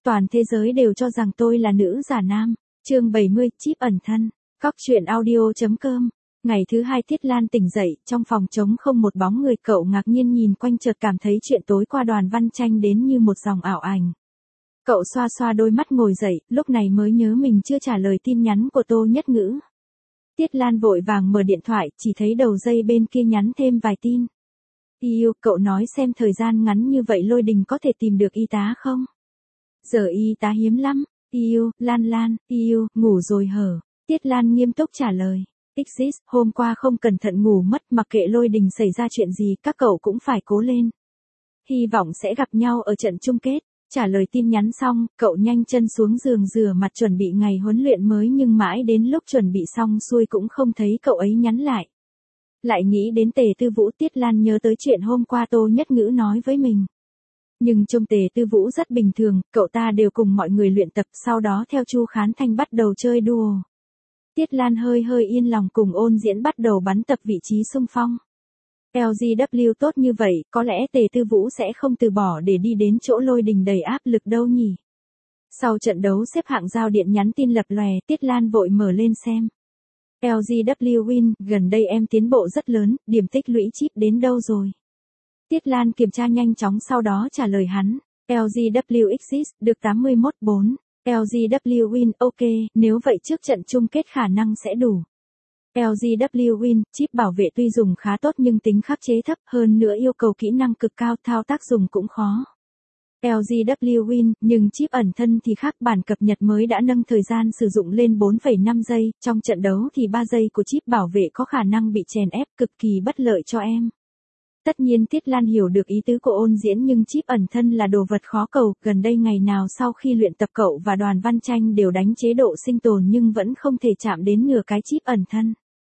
Toàn thế giới đều cho rằng tôi là nữ giả nam. Chương 70, Chip ẩn thân. Cóc truyện audio.com. Ngày thứ hai Tiết Lan tỉnh dậy, trong phòng trống không một bóng người, cậu ngạc nhiên nhìn quanh chợt cảm thấy chuyện tối qua Đoàn Văn Tranh đến như một dòng ảo ảnh. Cậu xoa xoa đôi mắt ngồi dậy, lúc này mới nhớ mình chưa trả lời tin nhắn của Tô Nhất Ngữ. Tiết Lan vội vàng mở điện thoại, chỉ thấy đầu dây bên kia nhắn thêm vài tin. Yêu, cậu nói xem thời gian ngắn như vậy Lôi Đình có thể tìm được y tá không? Giờ y tá hiếm lắm. Yêu, Lan, yêu, ngủ rồi hở? Tiết Lan nghiêm túc trả lời. Exit, hôm qua không cẩn thận ngủ mất, mặc kệ Lôi Đình xảy ra chuyện gì, các cậu cũng phải cố lên. Hy vọng sẽ gặp nhau ở trận chung kết. Trả lời tin nhắn xong, cậu nhanh chân xuống giường rửa mặt chuẩn bị ngày huấn luyện mới, nhưng mãi đến lúc chuẩn bị xong xuôi cũng không thấy cậu ấy nhắn lại. Lại nghĩ đến Tề Tư Vũ, Tiết Lan nhớ tới chuyện hôm qua Tô Nhất Ngữ nói với mình. Nhưng trông Tề Tư Vũ rất bình thường, cậu ta đều cùng mọi người luyện tập, sau đó theo Chu Khán Thanh bắt đầu chơi đùa. Tiết Lan hơi yên lòng cùng Ôn Diễn bắt đầu bắn tập vị trí xung phong. LGW tốt như vậy, có lẽ Tề Tư Vũ sẽ không từ bỏ để đi đến chỗ Lôi Đình đầy áp lực đâu nhỉ. Sau trận đấu xếp hạng giao điện nhắn tin lập lòe, Tiết Lan vội mở lên xem. LGW win, gần đây em tiến bộ rất lớn, điểm tích lũy chip đến đâu rồi? Tiết Lan kiểm tra nhanh chóng sau đó trả lời hắn. LGW exist, được 81.4. LGW win, ok, nếu vậy trước trận chung kết khả năng sẽ đủ. LGW win, chip bảo vệ tuy dùng khá tốt nhưng tính khắc chế thấp, hơn nữa yêu cầu kỹ năng cực cao, thao tác dùng cũng khó. LGW win, nhưng chip ẩn thân thì khác, bản cập nhật mới đã nâng thời gian sử dụng lên 4,5 giây, trong trận đấu thì 3 giây của chip bảo vệ có khả năng bị chèn ép, cực kỳ bất lợi cho em. Tất nhiên Tiết Lan hiểu được ý tứ của Ôn Diễn, nhưng chip ẩn thân là đồ vật khó cầu, gần đây ngày nào sau khi luyện tập cậu và Đoàn Văn Tranh đều đánh chế độ sinh tồn nhưng vẫn không thể chạm đến nửa cái chip ẩn thân.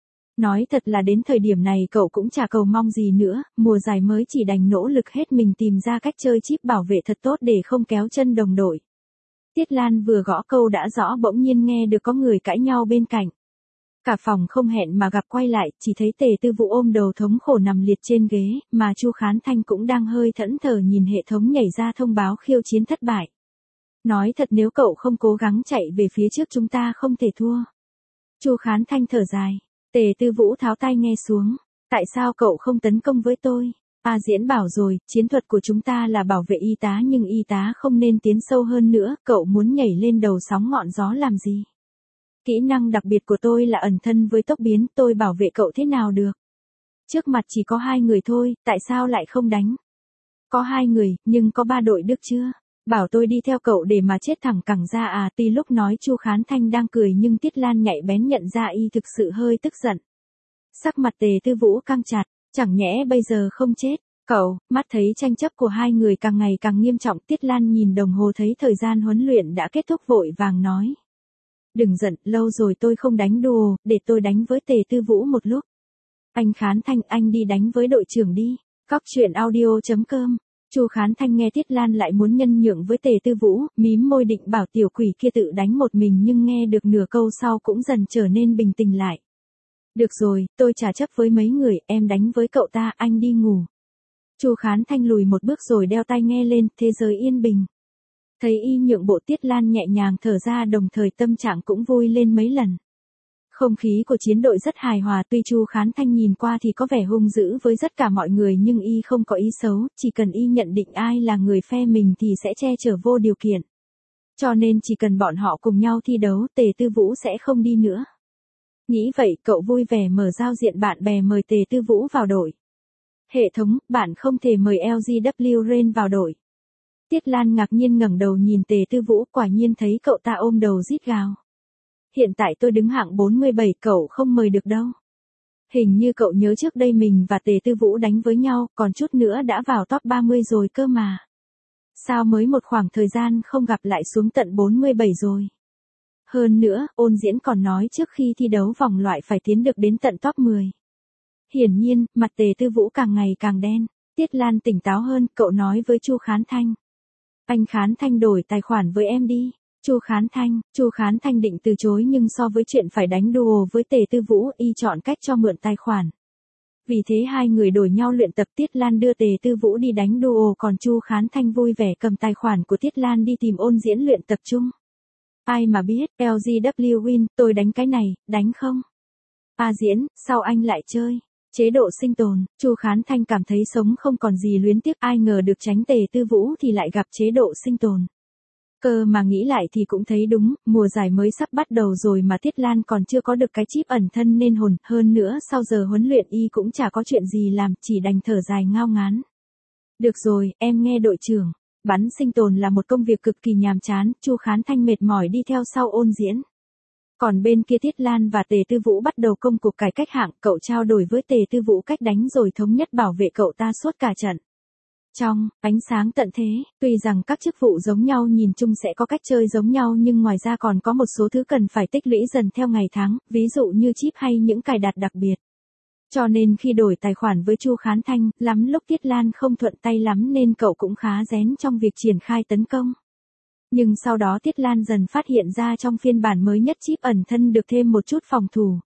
Nói thật là đến thời điểm này cậu cũng chả cầu mong gì nữa, mùa giải mới chỉ đành nỗ lực hết mình tìm ra cách chơi chip bảo vệ thật tốt để không kéo chân đồng đội. Tiết Lan vừa gõ câu đã rõ bỗng nhiên nghe được có người cãi nhau bên cạnh. Cả phòng không hẹn mà gặp quay lại, chỉ thấy Tề Tư Vũ ôm đầu thống khổ nằm liệt trên ghế, mà Chu Khán Thanh cũng đang hơi thẫn thờ nhìn hệ thống nhảy ra thông báo khiêu chiến thất bại. Nói thật nếu cậu không cố gắng chạy về phía trước chúng ta không thể thua. Chu Khán Thanh thở dài. Tề Tư Vũ tháo tai nghe xuống. Tại sao cậu không tấn công với tôi? Diễn bảo rồi, chiến thuật của chúng ta là bảo vệ y tá nhưng y tá không nên tiến sâu hơn nữa, cậu muốn nhảy lên đầu sóng ngọn gió làm gì? Kỹ năng đặc biệt của tôi là ẩn thân với tốc biến, tôi bảo vệ cậu thế nào được? Trước mặt chỉ có 2 người thôi, tại sao lại không đánh? Có 2 người, nhưng có 3 đội được chưa? Bảo tôi đi theo cậu để mà chết thẳng cẳng ra à? Tuy lúc nói Chu Khán Thanh đang cười nhưng Tiết Lan nhạy bén nhận ra y thực sự hơi tức giận. Sắc mặt Tề Tư Vũ căng chặt, chẳng nhẽ bây giờ không chết? Cậu, mắt thấy tranh chấp của 2 người càng ngày càng nghiêm trọng, Tiết Lan nhìn đồng hồ thấy thời gian huấn luyện đã kết thúc vội vàng nói. Đừng giận, lâu rồi tôi không đánh đùa, để tôi đánh với Tề Tư Vũ một lúc. Anh Khán Thanh, anh đi đánh với đội trưởng đi. Cóc truyện audio.com. Chu Khán Thanh nghe Tiết Lan lại muốn nhân nhượng với Tề Tư Vũ, mím môi định bảo tiểu quỷ kia tự đánh một mình nhưng nghe được nửa câu sau cũng dần trở nên bình tĩnh lại. Được rồi, tôi trả chấp với mấy người, em đánh với cậu ta, anh đi ngủ. Chu Khán Thanh lùi một bước rồi đeo tai nghe lên, thế giới yên bình. Thấy y nhượng bộ Tiết Lan nhẹ nhàng thở ra, đồng thời tâm trạng cũng vui lên mấy lần. Không khí của chiến đội rất hài hòa, tuy Chu Khán Thanh nhìn qua thì có vẻ hung dữ với tất cả mọi người nhưng y không có ý xấu, chỉ cần y nhận định ai là người phe mình thì sẽ che chở vô điều kiện. Cho nên chỉ cần bọn họ cùng nhau thi đấu, Tề Tư Vũ sẽ không đi nữa. Nghĩ vậy, cậu vui vẻ mở giao diện bạn bè mời Tề Tư Vũ vào đội. Hệ thống, bạn không thể mời LGW Rain vào đội. Tiết Lan ngạc nhiên ngẩng đầu nhìn Tề Tư Vũ, quả nhiên thấy cậu ta ôm đầu rít gào. Hiện tại tôi đứng hạng 47, cậu không mời được đâu. Hình như cậu nhớ trước đây mình và Tề Tư Vũ đánh với nhau, còn chút nữa đã vào top 30 rồi cơ mà. Sao mới một khoảng thời gian không gặp lại xuống tận 47 rồi? Hơn nữa, Ôn Diễn còn nói trước khi thi đấu vòng loại phải tiến được đến tận top 10. Hiển nhiên, mặt Tề Tư Vũ càng ngày càng đen. Tiết Lan tỉnh táo hơn, cậu nói với Chu Khán Thanh. Anh Khán Thanh đổi tài khoản với em đi. Chu Khán Thanh định từ chối nhưng so với chuyện phải đánh đùa với Tề Tư Vũ, y chọn cách cho mượn tài khoản. Vì thế hai người đổi nhau luyện tập, Tiết Lan đưa Tề Tư Vũ đi đánh duo, còn Chu Khán Thanh vui vẻ cầm tài khoản của Tiết Lan đi tìm Ôn Diễn luyện tập chung. Ai mà biết, LGW win, tôi đánh cái này, đánh không? Diễn, sao anh lại chơi? Chế độ sinh tồn, Chu Khán Thanh cảm thấy sống không còn gì luyến tiếc, ai ngờ được tránh Tề Tư Vũ thì lại gặp chế độ sinh tồn. Cơ mà nghĩ lại thì cũng thấy đúng, mùa giải mới sắp bắt đầu rồi mà Tiết Lan còn chưa có được cái chip ẩn thân nên hồn, hơn nữa sau giờ huấn luyện y cũng chả có chuyện gì làm, chỉ đành thở dài ngao ngán. Được rồi, em nghe đội trưởng, bắn sinh tồn là một công việc cực kỳ nhàm chán, Chu Khán Thanh mệt mỏi đi theo sau Ôn Diễn. Còn bên kia Tiết Lan và Tề Tư Vũ bắt đầu công cuộc cải cách hạng, cậu trao đổi với Tề Tư Vũ cách đánh rồi thống nhất bảo vệ cậu ta suốt cả trận. Trong ánh sáng tận thế, tuy rằng các chức vụ giống nhau nhìn chung sẽ có cách chơi giống nhau nhưng ngoài ra còn có một số thứ cần phải tích lũy dần theo ngày tháng, ví dụ như chip hay những cài đặt đặc biệt. Cho nên khi đổi tài khoản với Chu Khán Thanh, lắm lúc Tiết Lan không thuận tay lắm nên cậu cũng khá rén trong việc triển khai tấn công. Nhưng sau đó Tiết Lan dần phát hiện ra trong phiên bản mới nhất chip ẩn thân được thêm một chút phòng thủ.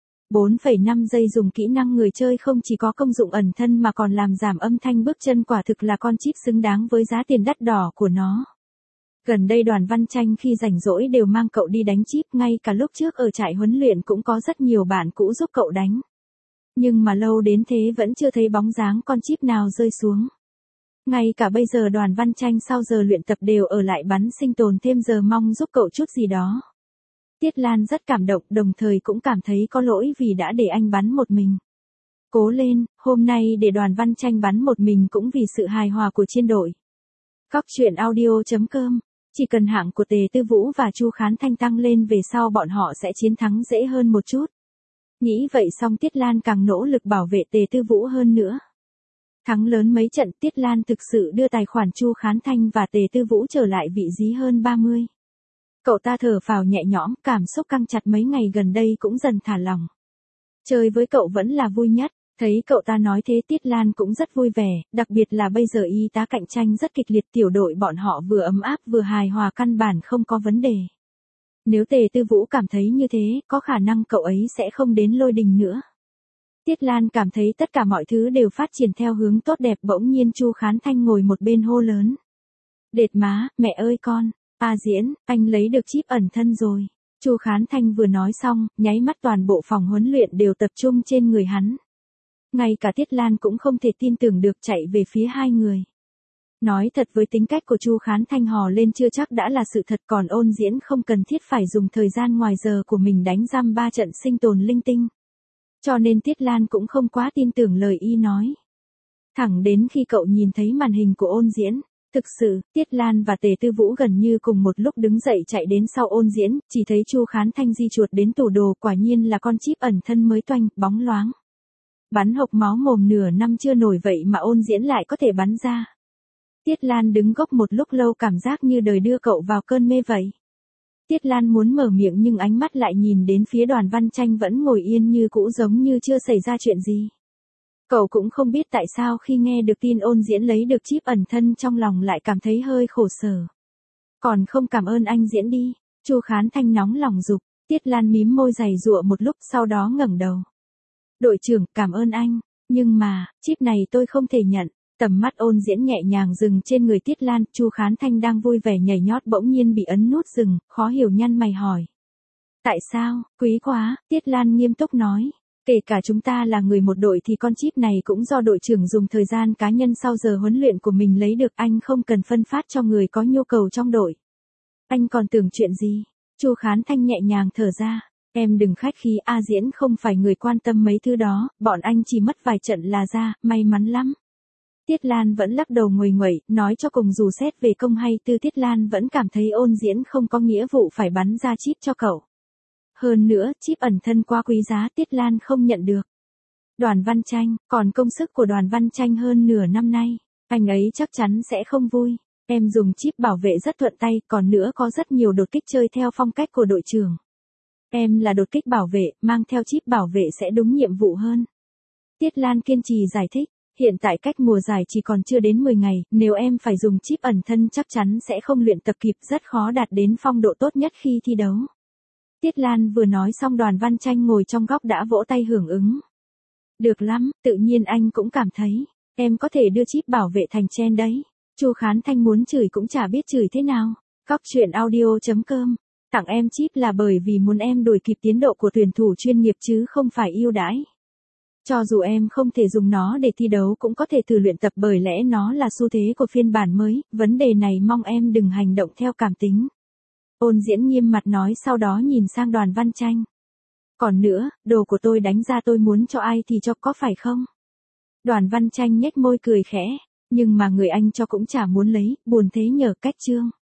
4,5 giây dùng kỹ năng người chơi không chỉ có công dụng ẩn thân mà còn làm giảm âm thanh bước chân, quả thực là con chip xứng đáng với giá tiền đắt đỏ của nó. Gần đây Đoàn Văn Tranh khi rảnh rỗi đều mang cậu đi đánh chip, ngay cả lúc trước ở trại huấn luyện cũng có rất nhiều bạn cũ giúp cậu đánh. Nhưng mà lâu đến thế vẫn chưa thấy bóng dáng con chip nào rơi xuống. Ngay cả bây giờ Đoàn Văn Tranh sau giờ luyện tập đều ở lại bắn sinh tồn thêm giờ mong giúp cậu chút gì đó. Tiết Lan rất cảm động, đồng thời cũng cảm thấy có lỗi vì đã để anh bắn một mình. Cố lên, hôm nay để Đoàn Văn Tranh bắn một mình cũng vì sự hài hòa của chiến đội. Cóc truyện audio.com, chỉ cần hạng của Tề Tư Vũ và Chu Khán Thanh tăng lên về sau bọn họ sẽ chiến thắng dễ hơn một chút. Nghĩ vậy xong Tiết Lan càng nỗ lực bảo vệ Tề Tư Vũ hơn nữa. Thắng lớn mấy trận, Tiết Lan thực sự đưa tài khoản Chu Khán Thanh và Tề Tư Vũ trở lại vị trí hơn 30. Cậu ta thở phào nhẹ nhõm, cảm xúc căng chặt mấy ngày gần đây cũng dần thả lỏng. Chơi với cậu vẫn là vui nhất, thấy cậu ta nói thế Tiết Lan cũng rất vui vẻ, đặc biệt là bây giờ y tá cạnh tranh rất kịch liệt, tiểu đội bọn họ vừa ấm áp vừa hài hòa, căn bản không có vấn đề. Nếu Tề Tư Vũ cảm thấy như thế, có khả năng cậu ấy sẽ không đến Lôi Đình nữa. Tiết Lan cảm thấy tất cả mọi thứ đều phát triển theo hướng tốt đẹp, bỗng nhiên Chu Khán Thanh ngồi một bên hô lớn. Đệt má, mẹ ơi con, Diễn, anh lấy được chip ẩn thân rồi. Chu Khán Thanh vừa nói xong, nháy mắt toàn bộ phòng huấn luyện đều tập trung trên người hắn. Ngay cả Tiết Lan cũng không thể tin tưởng được, chạy về phía hai người. Nói thật với tính cách của Chu Khán Thanh hò lên chưa chắc đã là sự thật, còn Ôn Diễn không cần thiết phải dùng thời gian ngoài giờ của mình đánh giam 3 trận sinh tồn linh tinh. Cho nên Tiết Lan cũng không quá tin tưởng lời y nói. Thẳng đến khi cậu nhìn thấy màn hình của Ôn Diễn. Thực sự, Tiết Lan và Tề Tư Vũ gần như cùng một lúc đứng dậy chạy đến sau Ôn Diễn, chỉ thấy Chu Khán Thanh di chuột đến tủ đồ, quả nhiên là con chip ẩn thân mới toanh, bóng loáng. Bắn hộc máu mồm, nửa năm chưa nổi vậy mà Ôn Diễn lại có thể bắn ra. Tiết Lan đứng gốc một lúc lâu, cảm giác như đời đưa cậu vào cơn mê vậy. Tiết Lan muốn mở miệng nhưng ánh mắt lại nhìn đến phía Đoàn Văn Tranh vẫn ngồi yên như cũ, giống như chưa xảy ra chuyện gì. Cậu cũng không biết tại sao khi nghe được tin Ôn Diễn lấy được chip ẩn thân trong lòng lại cảm thấy hơi khổ sở. Còn không cảm ơn anh Diễn đi, Chu Khán Thanh nóng lòng giục. Tiết Lan mím môi giày giụa một lúc sau đó ngẩng đầu. Đội trưởng, cảm ơn anh, nhưng mà, chip này tôi không thể nhận. Tầm mắt Ôn Diễn nhẹ nhàng dừng trên người Tiết Lan, Chu Khán Thanh đang vui vẻ nhảy nhót bỗng nhiên bị ấn nút dừng, khó hiểu nhăn mày hỏi. Tại sao, quý quá, Tiết Lan nghiêm túc nói. Kể cả chúng ta là người một đội thì con chip này cũng do đội trưởng dùng thời gian cá nhân sau giờ huấn luyện của mình lấy được, anh không cần phân phát cho người có nhu cầu trong đội. Anh còn tưởng chuyện gì? Chu Khán Thanh nhẹ nhàng thở ra. Em đừng khách khí, Diễn không phải người quan tâm mấy thứ đó, bọn anh chỉ mất vài trận là ra, may mắn lắm. Tiết Lan vẫn lắc đầu nguầy nguẩy, nói cho cùng dù xét về công hay tư Tiết Lan vẫn cảm thấy Ôn Diễn không có nghĩa vụ phải bắn ra chip cho cậu. Hơn nữa, chip ẩn thân quá quý giá, Tiết Lan không nhận được. Đoàn Văn Tranh, còn công sức của Đoàn Văn Tranh hơn nửa năm nay, anh ấy chắc chắn sẽ không vui. Em dùng chip bảo vệ rất thuận tay, còn nữa có rất nhiều đột kích chơi theo phong cách của đội trưởng. Em là đột kích bảo vệ, mang theo chip bảo vệ sẽ đúng nhiệm vụ hơn. Tiết Lan kiên trì giải thích, hiện tại cách mùa giải chỉ còn chưa đến 10 ngày, nếu em phải dùng chip ẩn thân chắc chắn sẽ không luyện tập kịp, rất khó đạt đến phong độ tốt nhất khi thi đấu. Tiết Lan vừa nói xong Đoàn Văn Tranh ngồi trong góc đã vỗ tay hưởng ứng. Được lắm, tự nhiên anh cũng cảm thấy, em có thể đưa chip bảo vệ thành trend đấy. Chu Khán Thanh muốn chửi cũng chả biết chửi thế nào. Cóc truyện audio.com. Tặng em chip là bởi vì muốn em đuổi kịp tiến độ của tuyển thủ chuyên nghiệp chứ không phải ưu đãi. Cho dù em không thể dùng nó để thi đấu cũng có thể thử luyện tập bởi lẽ nó là xu thế của phiên bản mới, vấn đề này mong em đừng hành động theo cảm tính. Ôn Diễn nghiêm mặt nói sau đó nhìn sang Đoàn Văn Tranh. Còn nữa, đồ của tôi đánh ra tôi muốn cho ai thì cho có phải không? Đoàn Văn Tranh nhếch môi cười khẽ, nhưng mà người anh cho cũng chả muốn lấy, buồn thế nhờ cách Trương.